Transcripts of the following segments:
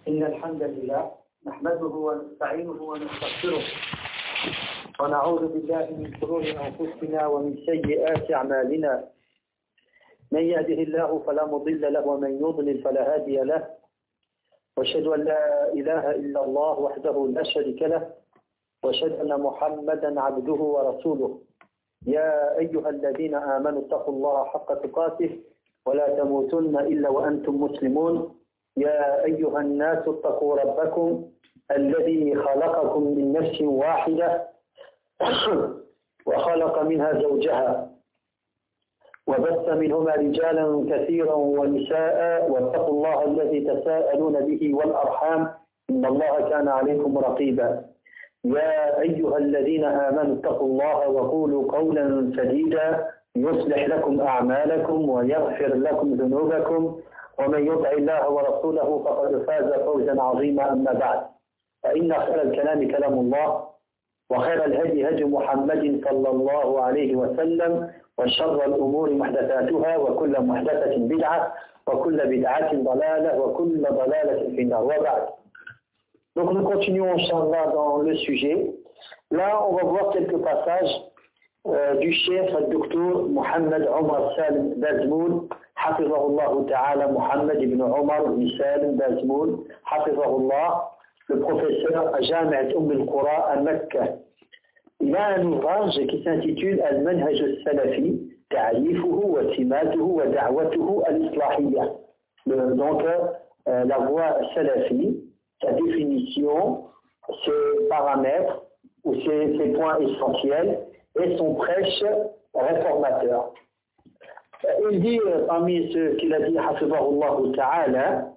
إن الحمد لله نحمده ونستعينه ونستغفره ونعوذ بالله من شرور أنفسنا ومن سيئات أعمالنا. من يهده الله فلا مضل له ومن يضلل فلا هادي له، وأشهد أن لا إله إلا الله وحده لا شريك له، وأشهد أن محمدا عبده ورسوله. يا أيها الذين آمنوا اتقوا الله حق تقاته ولا تموتن إلا وأنتم مسلمون. يا أيها الناس اتقوا ربكم الذي خلقكم من نفس واحدة وخلق منها زوجها وبث منهما رجالا كثيرا ونساء، واتقوا الله الذي تساءلون به والأرحام إن الله كان عليكم رقيبا. يا أيها الذين آمنوا اتقوا الله وقولوا قولا سديدا يصلح لكم أعمالكم ويغفر لكم ذنوبكم، ومن يطع الله ورسوله فقد فاز فوزا عظيما. أما بعد، فإن خير الكلام كلام الله، وخير الهدي هدي محمد صلى الله عليه وسلم، وشر الأمور محدثاتها، وكل محدثة بدعة، وكل بدعة ضلالة، وكل ضلالة في النار. وبعد. Donc nous continuons, Inch'Allah, dans le sujet. Là, on va voir quelques passages du chef, le docteur Mohamed Omar Salim Bazmoul, Hafizahullah Ta'ala, Mohamed ibn Omar ibn Salim Bazmoul, Hafizahullah, le professeur à Jami'at al-Qura à Mecca. Il a un ouvrage qui s'intitule Al-Manhaj al-Salafi, Ta'alifuhu wa Simatuhu wa Da'watuhu al-Islahiyya. Donc, la voie salafi, sa définition, ses paramètres ou ses points essentiels et son prêche réformateur. Il dit, parmi ce qu'il a dit, Hafizahullah Ta'ala,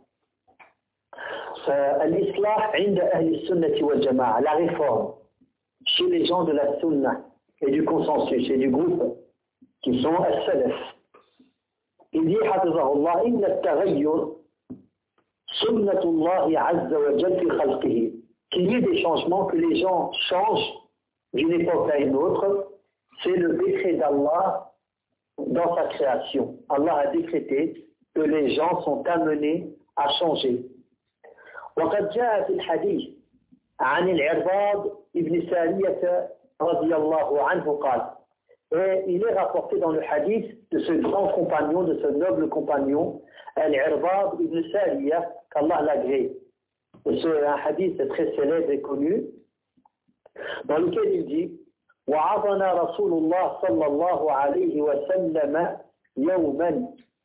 l'islah inda ahli sunnati wal jama'a, la réforme chez les gens de la sunna et du consensus et du groupe qui sont as-salaf. Il dit, Hafizahullah, inna at-taghayyur sunnatullahi azza wa jalla fi khalqihi, qu'il y ait des changements, que les gens changent d'une époque à une autre, c'est le décret d'Allah dans sa création. Allah a décrété que les gens sont amenés à changer. وقد جاء في الحديث عن العرباض ابن سارية رضي الله عنه قال. Et il est rapporté dans le hadith de ce grand compagnon, de ce noble compagnon, Al-Irbad ibn Sariya, qu'Allah l'agrée. C'est un hadith très célèbre et connu, dans lequel il dit وعظنا رسول الله صلى الله عليه وسلم يوما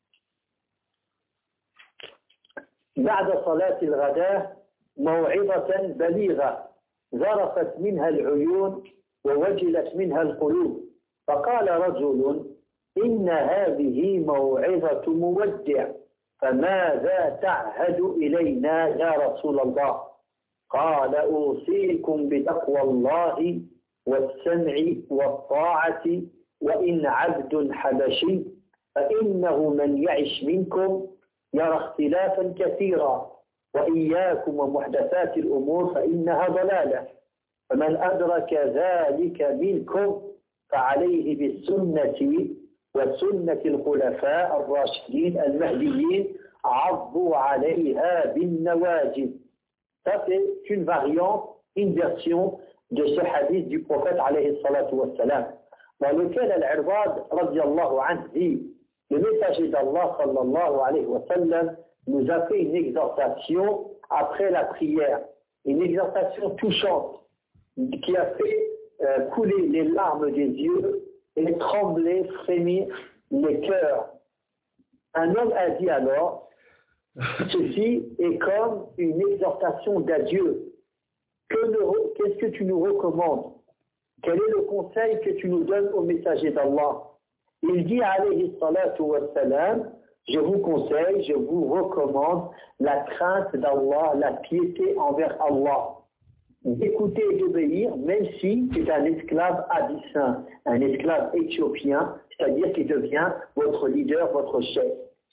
بعد صلاة الغداء موعظة بليغة ذرفت منها العيون ووجلت منها القلوب، فقال رجل إن هذه موعظة مودع، فماذا تعهد إلينا يا رسول الله؟ قال أوصيكم بتقوى الله والسمع والطاعة، وإن عبد حبشي فإنه من يعش منكم يرى اختلافا كثيرا، وإياكم ومحدثات الأمور فإنها ضلالة، فمن أدرك ذلك منكم فعليه بالسنة وسنة الخلفاء الراشدين المهديين عضوا عليها بالنواجذ. Ça c'est une variante, une version de ce hadith du prophète alayhi salatu wassalam, dans lequel Al-Irbad radiyallahu anhu dit, le messager d'Allah sallallahu alayhi wa sallam nous a fait une exhortation après la prière, une exhortation touchante qui a fait couler les larmes des yeux et trembler, frémir les cœurs. Un homme a dit alors, ceci est comme une exhortation d'adieu. Qu'est-ce que tu nous recommandes? Quel est le conseil que tu nous donnes au messager d'Allah? Il dit alayhi salatu wassalam, je vous conseille, je vous recommande la crainte d'Allah, la piété envers Allah, d'écouter et d'obéir, même si c'est un esclave abyssin, un esclave éthiopien, c'est-à-dire qui devient votre leader, votre chef.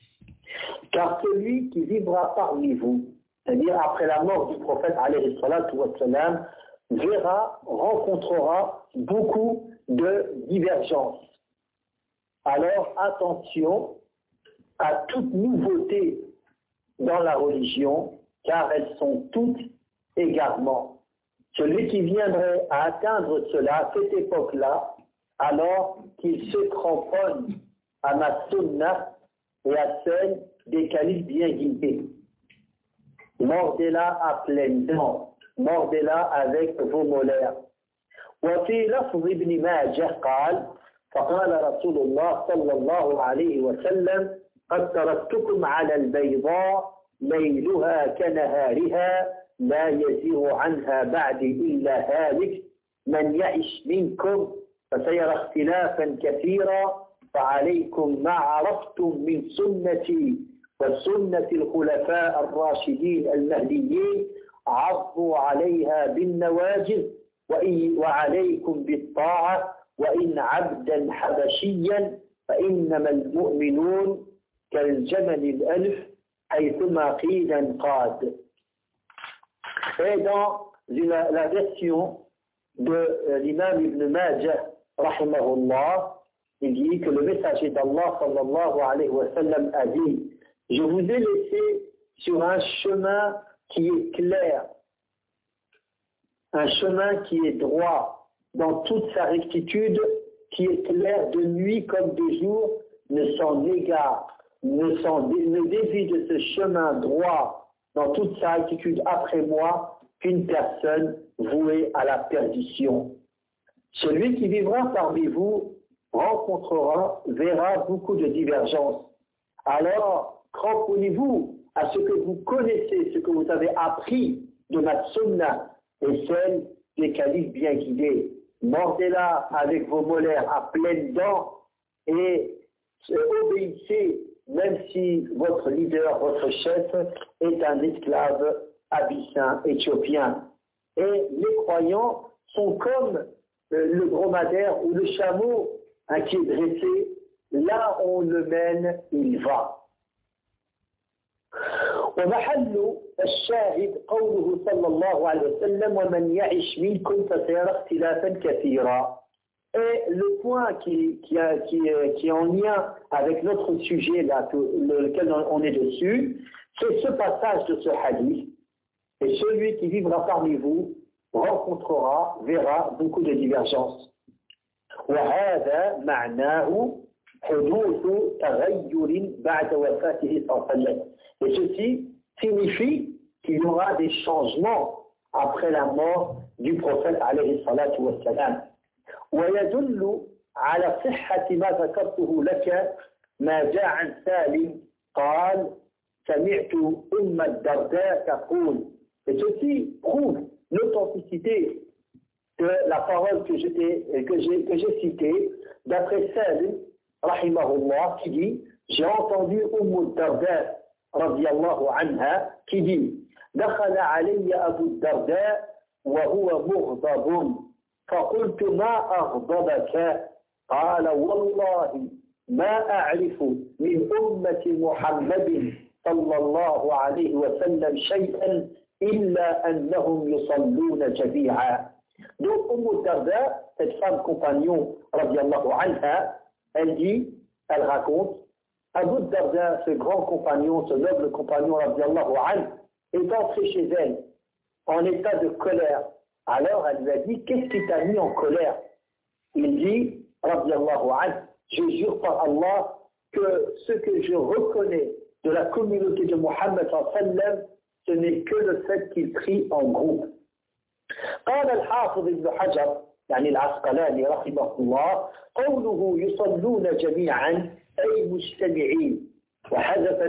Car celui qui vivra parmi vous, c'est-à-dire après la mort du prophète alayhi salatu wassalam, rencontrera beaucoup de divergences. Alors attention à toute nouveauté dans la religion, car elles sont toutes égarement. Celui qui viendrait à atteindre cela, à cette époque-là, alors qu'il se cramponne à ma sunna et à celle des califes bien guidés. Mordez-la à pleines dents, mordez-la avec vos molaires. وفي لفظ ابن ماجه قال فقال رسول الله صلى الله عليه وسلم قد تركتكم على البيضاء ليلها كنهارها لا يزيغ عنها بعد إلا هالك من يعش منكم فسيرى اختلافا كثيرا فعليكم ما عرفتم من سنتي وسنة الخلفاء الراشدين المهديين عضوا عليها بالنواجذ وعليكم بالطاعة وإن عبدا حبشيا فإنما المؤمنون كالجمل الألف حيثما قيل انقاد. Et dans la version de l'imam Ibn Majah, rahimahullah, il dit que le messager d'Allah, sallallahu alayhi wa sallam, a dit: je vous ai laissé sur un chemin qui est clair, un chemin qui est droit dans toute sa rectitude, qui est clair de nuit comme de jour, ne s'en égare, ne dévie de ce chemin droit dans toute sa rectitude après moi qu'une personne vouée à la perdition. Celui qui vivra parmi vous verra beaucoup de divergences. Alors, cramponnez-vous à ce que vous connaissez, ce que vous avez appris de ma sunna et celle des califes bien guidés. Mordez-la avec vos molaires à pleines dents et obéissez, même si votre leader, votre chef est un esclave abyssin, éthiopien. Et les croyants sont comme le dromadaire ou le chameau qui est dressé. Là où on le mène, il va. ومحل الشاهد قوله صلى الله عليه وسلم ومن يعش منكم فسيرى اختلافا كثيرا. Et le point qui est en lien avec notre sujet là, lequel on est dessus, c'est ce passage de ce hadith. Et celui qui vivra parmi vous verra beaucoup de divergences. وهذا معناه حدوث تغير بعد وفاته صلى الله عليه وسلم. Et ceci signifie qu'il y aura des changements après la mort du prophète عليه الصلاة والسلام. ويدل على صحة ما ذكرته لك ما جاء عن سالم قال سمعت أم الدرداء تقول. Et ceci prouve l'authenticité de la parole que j'ai citée d'après Salim, rahimahullah, qui dit: j'ai entendu Darda, radiyallahu anha, qui dit: دخل علي أبو الدرداء وهو مغضب فقلت ما أغضبك؟ قال والله ما أعرف من أمة محمد صلى الله عليه وسلم شيئا إلا أنهم يصلون جميعا. Donc, Darda, cette femme compagnon, radiyallahu anha, elle raconte, Abu Darda, ce grand compagnon, ce noble compagnon, radiyallahu anha, est entré chez elle en état de colère. Alors, elle lui a dit: qu'est-ce qui t'a mis en colère? Il dit, radiyallahu anha, je jure par Allah que ce que je reconnais de la communauté de Muhammad sallallahu alayhi wa sallam, ce n'est que le fait qu'il prie en groupe. قال الحافظ ابن حجر يعني العسقلاني رحمه الله قوله يصلون جميعا أي مجتمعين وحذف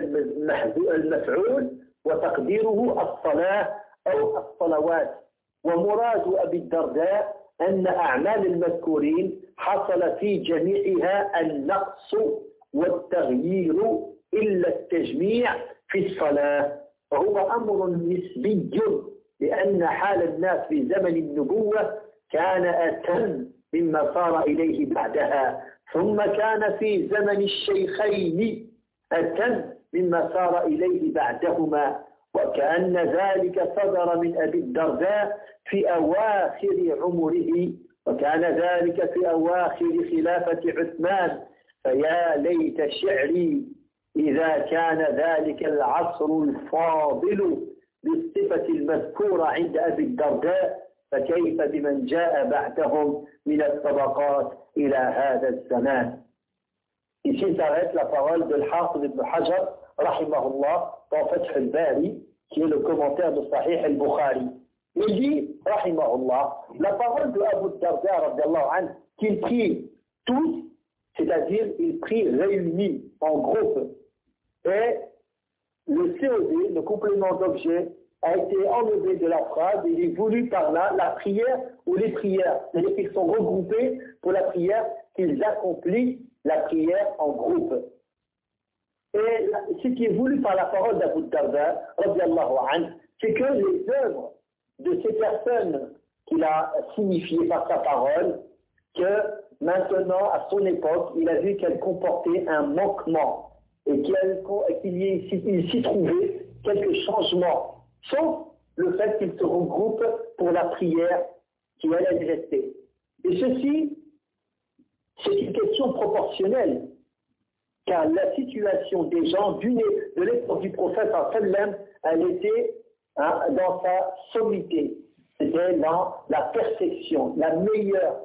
المفعول وتقديره الصلاة أو الصلوات ومراد أبي الدرداء أن أعمال المذكورين حصل في جميعها النقص والتغيير إلا التجميع في الصلاة وهو أمر نسبي لأن حال الناس في زمن النبوة كان أتم مما صار إليه بعدها ثم كان في زمن الشيخين أتم مما صار إليه بعدهما وكأن ذلك صدر من أبي الدرداء في أواخر عمره وكان ذلك في أواخر خلافة عثمان فيا ليت شعري إذا كان ذلك العصر الفاضل الطائفة المذكورة عند أبي الدرداء فكيف بمن جاء بعدهم من الطبقات إلى هذا الزمان. Ici s'arrête la parole de l'Hafiz ibn Hajar, rahimahullah, dans Fath al-Bari, qui est le commentaire de Sahih al-Bukhari. Il dit, rahimahullah, la parole de Abu Darda, radiallahu anhu, qu'il prie tous, c'est-à-dire il prie réunis en groupe. Et le COD, le complément d'objet, a été enlevé de la phrase et il est voulu par là la prière ou les prières. C'est-à-dire qu'ils sont regroupés pour la prière, qu'ils accomplissent la prière en groupe. Et ce qui est voulu par la parole d'Abu Darda, radiallahu anhu, c'est que les œuvres de ces personnes qu'il a signifiées par sa parole, que maintenant, à son époque, il a vu qu'elles comportaient un manquement et qu'il s'y trouvait quelques changements, sauf le fait qu'ils se regroupent pour la prière qui allait rester. Et ceci, c'est une question proportionnelle, car la situation des gens de l'époque du prophète, elle était dans sa sommité, c'était dans la perfection, la meilleure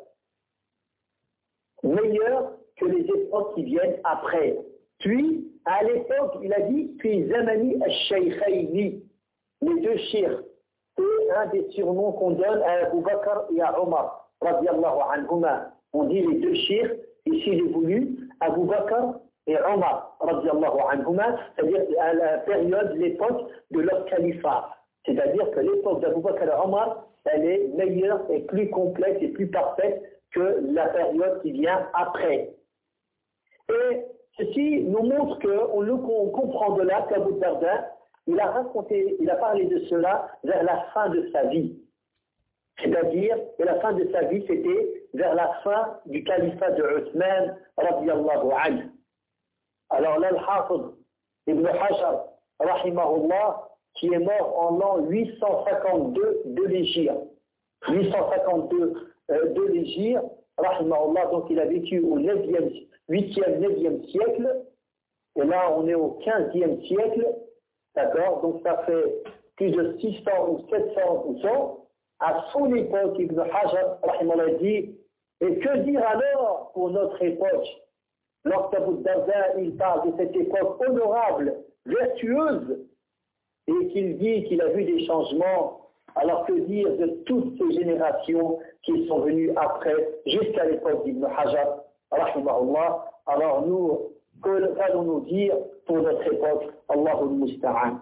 que les époques qui viennent après. Puis, à l'époque, il a dit, puis Zamani al-Shaykhayni, les deux chirs, c'est un des surnoms qu'on donne à Abu Bakr et à Omar, radiallahu anhuma. On dit les deux chirs, ici il est voulu, Abu Bakr et Omar, radiallahu anhuma, c'est-à-dire à la période, l'époque de leur califat. C'est-à-dire que l'époque d'Abu Bakr et Omar, elle est meilleure et plus complète et plus parfaite que la période qui vient après. Et ceci nous montre qu'on comprend de là qu'Abu Darda, il a parlé de cela vers la fin de sa vie. C'est-à-dire que la fin de sa vie, c'était vers la fin du califat de Uthman, radiyallahu anhu. Alors là, le Hafiz ibn Hajar, rahimahullah, qui est mort en l'an 852 de l'Hégire. 852 de l'Hégire, rahimahullah, donc il a vécu au 8e, 9e siècle, et là on est au 15e siècle, d'accord, donc ça fait plus de 600 ou 700 ans. À son époque, Ibn Hajar, rahimahullah, dit, et que dire alors pour notre époque, lorsqu'Abu Darda, il parle de cette époque honorable, vertueuse, et qu'il dit qu'il a vu des changements, alors que dire de toutes ces générations qui sont venues après, jusqu'à l'époque d'Ibn Hajar, rahimahullah. Alors nous, qu'allons-nous dire pour notre époque, Allahul Musta'an.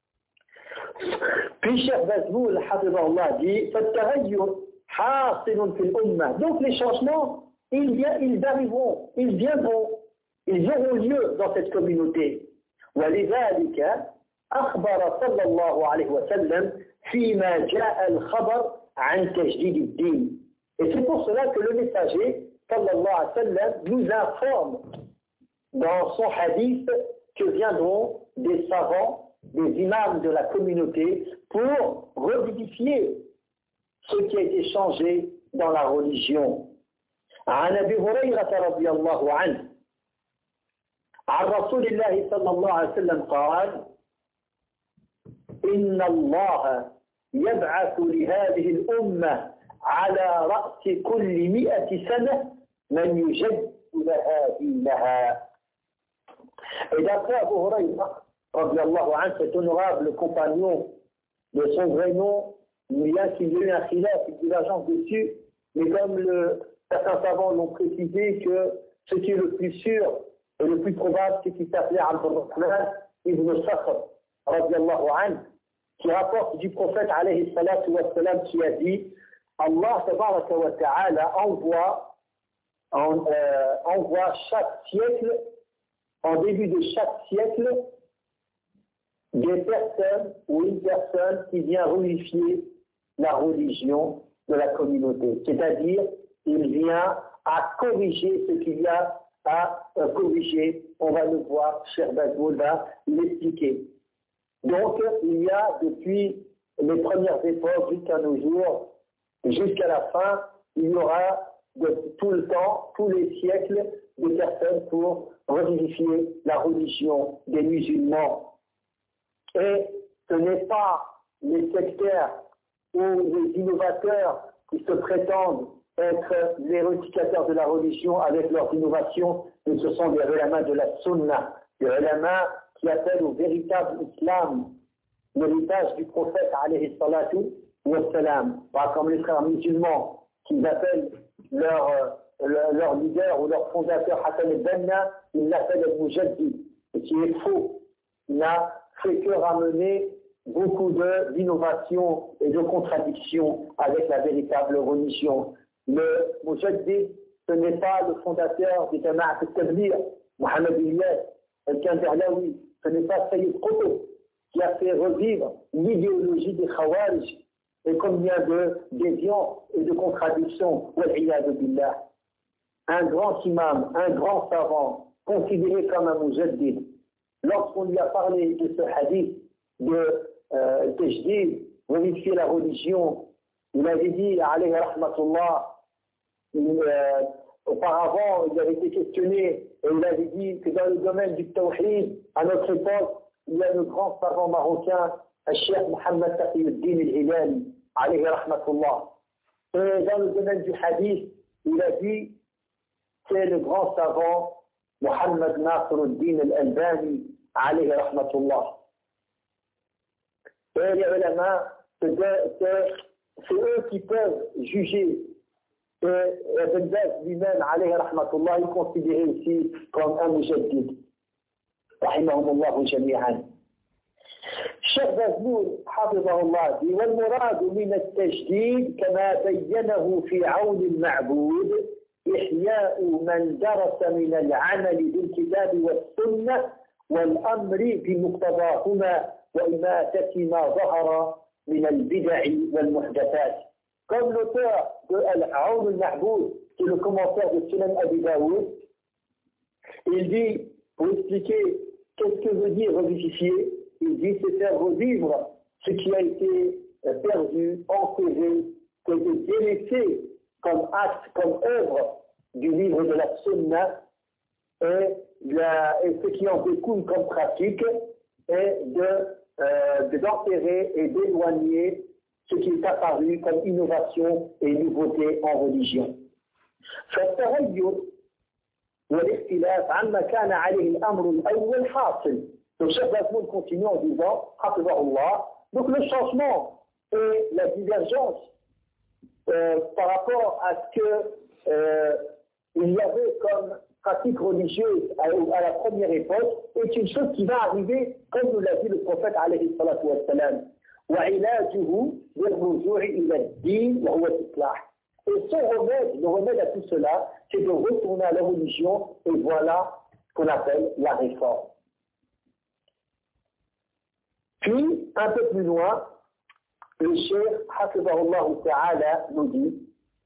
Puis Cheikh Bazmoul, hafizahullah, dit, فَالتَّغَيُّرْ حَاصِلٌ فِي الْأُمَّةِ. Donc les changements, ils arriveront, ils viendront, ils auront lieu dans cette communauté. وَلِذَلِكَ أخبر صلى الله عليه وسلم فيما جاء الخبر عن تجديد الدين. Et c'est pour cela que le messager sallallahu alayhi wa sallam nous informe dans son hadith que viendront des savants, des imams de la communauté pour revivifier ce qui a été changé dans la religion. عن أبي هريرة رضي الله عنه عن رسول الله صلى الله عليه وسلم قال إن الله يبعث لهذه الأمة على رأس كل 100 سنة من يجدد لها دينها. Et d'après Abu Huraïra, radiallahu anhu, cet honorable compagnon, de son vrai nom, il y a eu un khilaf, une divergence dessus, mais comme certains savants l'ont précisé que ce qui est le plus sûr et le plus probable, c'est qu'il s'appelait Abdurrahman ibn Sakhr, radiallahu anhu, qui rapporte du prophète alayhi salatu wa salam, qui a dit Allah tabaraka wa ta'ala envoie chaque siècle, en début de chaque siècle, des personnes ou une personne qui vient religier la religion de la communauté. C'est-à-dire, il vient à corriger ce qu'il y a à corriger. On va le voir, Cheikh Bazmoul va l'expliquer. Donc, il y a depuis les premières époques jusqu'à nos jours, jusqu'à la fin, il y aura de tout le temps, tous les siècles, des personnes pour revivifier la religion des musulmans. Et ce n'est pas les sectaires ou les innovateurs qui se prétendent être les revendiquateurs de la religion avec leurs innovations, mais ce sont des ulama de la sunna, des ulama qui appellent au véritable islam, l'héritage du prophète alayhi salatu wa salam. Comme les frères musulmans qui appellent leur leader ou leur fondateur Hassan al-Banna, ils l'appellent al-Mujaddid, ce qui est faux. Il n'a fait que ramener beaucoup d'innovations et de contradictions avec la véritable religion. Le Mujaddid, ce n'est pas le fondateur du Jama'at al-Tabligh, Mohamed Ilyas, al-Kandahlawi, ce n'est pas Sayyid Qutb qui a fait revivre l'idéologie des Khawarij et combien de déviants et de contradictions, wal-iyadu billah. Un grand imam, un grand savant, considéré comme un Mujaddid, lorsqu'on lui a parlé de ce hadith de Tajdid, vérifier la religion, il avait dit, alayhi rahmatullah, auparavant, il avait été questionné et il avait dit que dans le domaine du tawhid, à notre époque, il y a le grand savant marocain, le Cheikh Mohammed Taqiyuddin al-Hilali, alayhi rahmatullah. Et dans le domaine du hadith, il a dit, c'est le grand savant Mohammed Nasruddin al-Albani, alayhi rahmatullah. Et les ulama, c'est eux qui peuvent juger. Et Ibn Baz lui-même, alayhi rahmatullah, il est considéré ici comme un mujaddid. Rahimahumullah jami'an. الشيخ بازمول حفظه الله والمراد من التجديد كما بينه في عون المعبود إحياء من درس من العمل بالكتاب والسنة والأمر بمقتضاهما وإماتة ما ظهر من البدع والمحدثات. Comme l'auteur de Al-Aoun al-Mahboud, qui est le commentaire de Sunan Abi Daoud, il dit, pour expliquer qu'est-ce que veut dire revivifier, il dit c'est faire revivre ce qui a été perdu, enterré, qui a été délaissé comme acte, comme œuvre du livre de la Sunna, et ce qui en découle comme pratique, est d'enterrer et d'éloigner ce qui est apparu comme innovation et nouveauté en religion. فالتغير والاختلاف عما كان عليه الأمر الأول حاصل. Le chef d'Azmoun continue en disant, Hafizahullah, donc le changement et la divergence par rapport à ce qu'il y avait comme pratique religieuse à la première époque est une chose qui va arriver, comme nous l'a dit le prophète alayhi salatu wa salam. وعلاجه بالرجوع إلى الدين وهو الإصلاح. Et son remède, le remède à tout cela, c'est de retourner à la religion, et voilà ce qu'on appelle la réforme. Puis, un peu plus loin, le cheikh Hafizahullah Ta'ala nous dit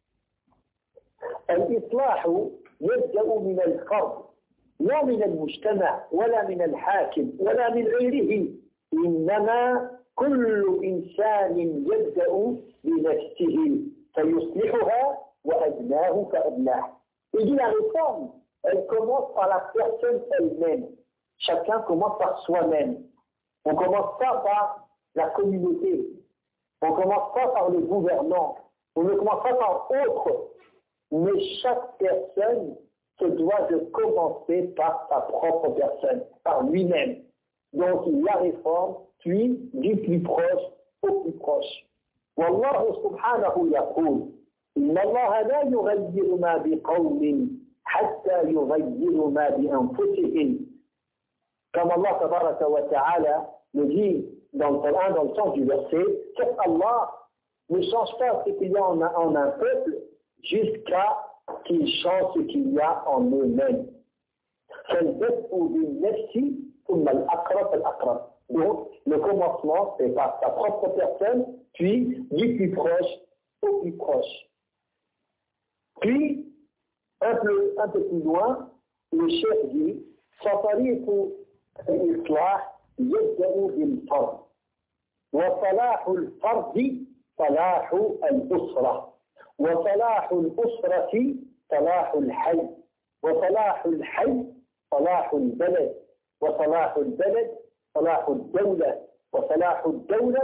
الإصلاح يبدأ من الفرد لا من المجتمع ولا من الحاكم ولا من غيره إنما كل إنسان يبدأ بنفسه فيصلحها وأدناه فأدناه. Il dit la réforme, elle commence par la personne elle-même. Chacun commence par soi-même. On ne commence pas par la communauté. On ne commence pas par le gouvernant. On ne commence pas par autre. Mais chaque personne se doit de commencer par sa propre personne, par lui-même. Donc la réforme, puis du plus proche au plus proche. والله سبحانه يقول إن الله لا يغير ما بقوم حتى يغيروا ما بأنفسهم. Comme Allah tabaraka wa ta'ala le dit dans le Coran, dans le sens du verset, qu'Allah ne change pas ce qu'il y a en un peuple jusqu'à qu'il change ce qu'il y a en eux-mêmes. فالبدء بالنفس ثم الأقرب الأقرب. Donc, le commencement, c'est par sa propre personne, puis du plus proche au plus proche. Puis, un peu plus loin, le chef dit, فطريق الإصلاح يبدأ بالفرد وصلاح الفرد صلاح الأسرة وصلاح الأسرة صلاح الحي وصلاح الحي صلاح البلد وصلاح البلد صلاح الدولة وصلاح الدولة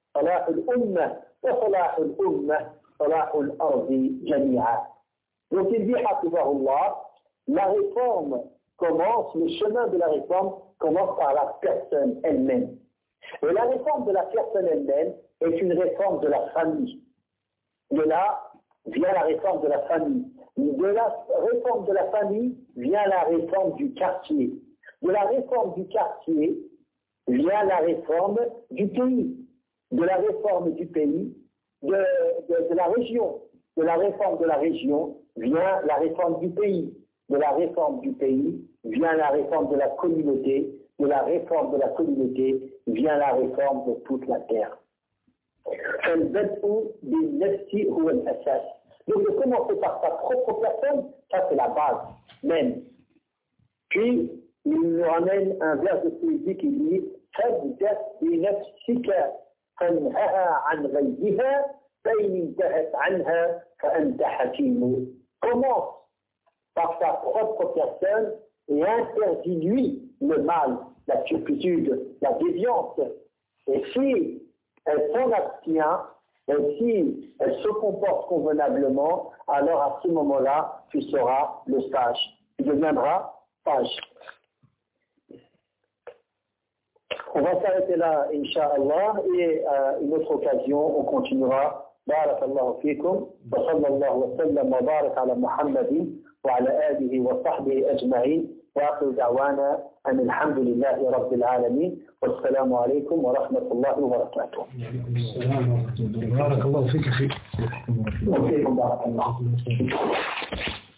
صلاح الأمة وصلاح الأمة صلاح الأرض جميعا. Donc il dit, Hafizahullah, la réforme commence, le chemin de la réforme commence par la personne elle-même. Et la réforme de la personne elle-même est une réforme de la famille. De là vient la réforme de la famille. De la réforme de la famille vient la réforme du quartier. De la réforme du quartier vient la réforme du pays. De la réforme du pays, de la région. De la réforme de la région vient la réforme du pays. De la réforme du pays vient la réforme de la communauté. De la réforme de la communauté vient la réforme de toute la terre. Donc de commencer par sa propre personne, ça c'est la base même. Puis il nous ramène un vers de poésie qui dit فابدأ بنفسك فانهها عن غيها فإن انتهت عنها فأنت حكيم. Commence par sa propre personne et interdis-lui le mal, la turpitude, la déviance. Et si elle s'en abstient, et si elle se comporte convenablement, alors à ce moment-là, tu seras le sage. Tu deviendras sage. On va s'arrêter là, Inch'Allah, et à une autre occasion, on continuera. Barakallahu fikum, wa sallallahu wa sallam wa barak ala Muhammadin wa ala alihi wa sahbihi ajma'in, wa akhiru da'wana an alhamdulillahi rabbil alamin, wa assalamu alaykum wa rahmatullahi wa barakatuh. بارك الله فيك أخي. وفيكم بارك الله.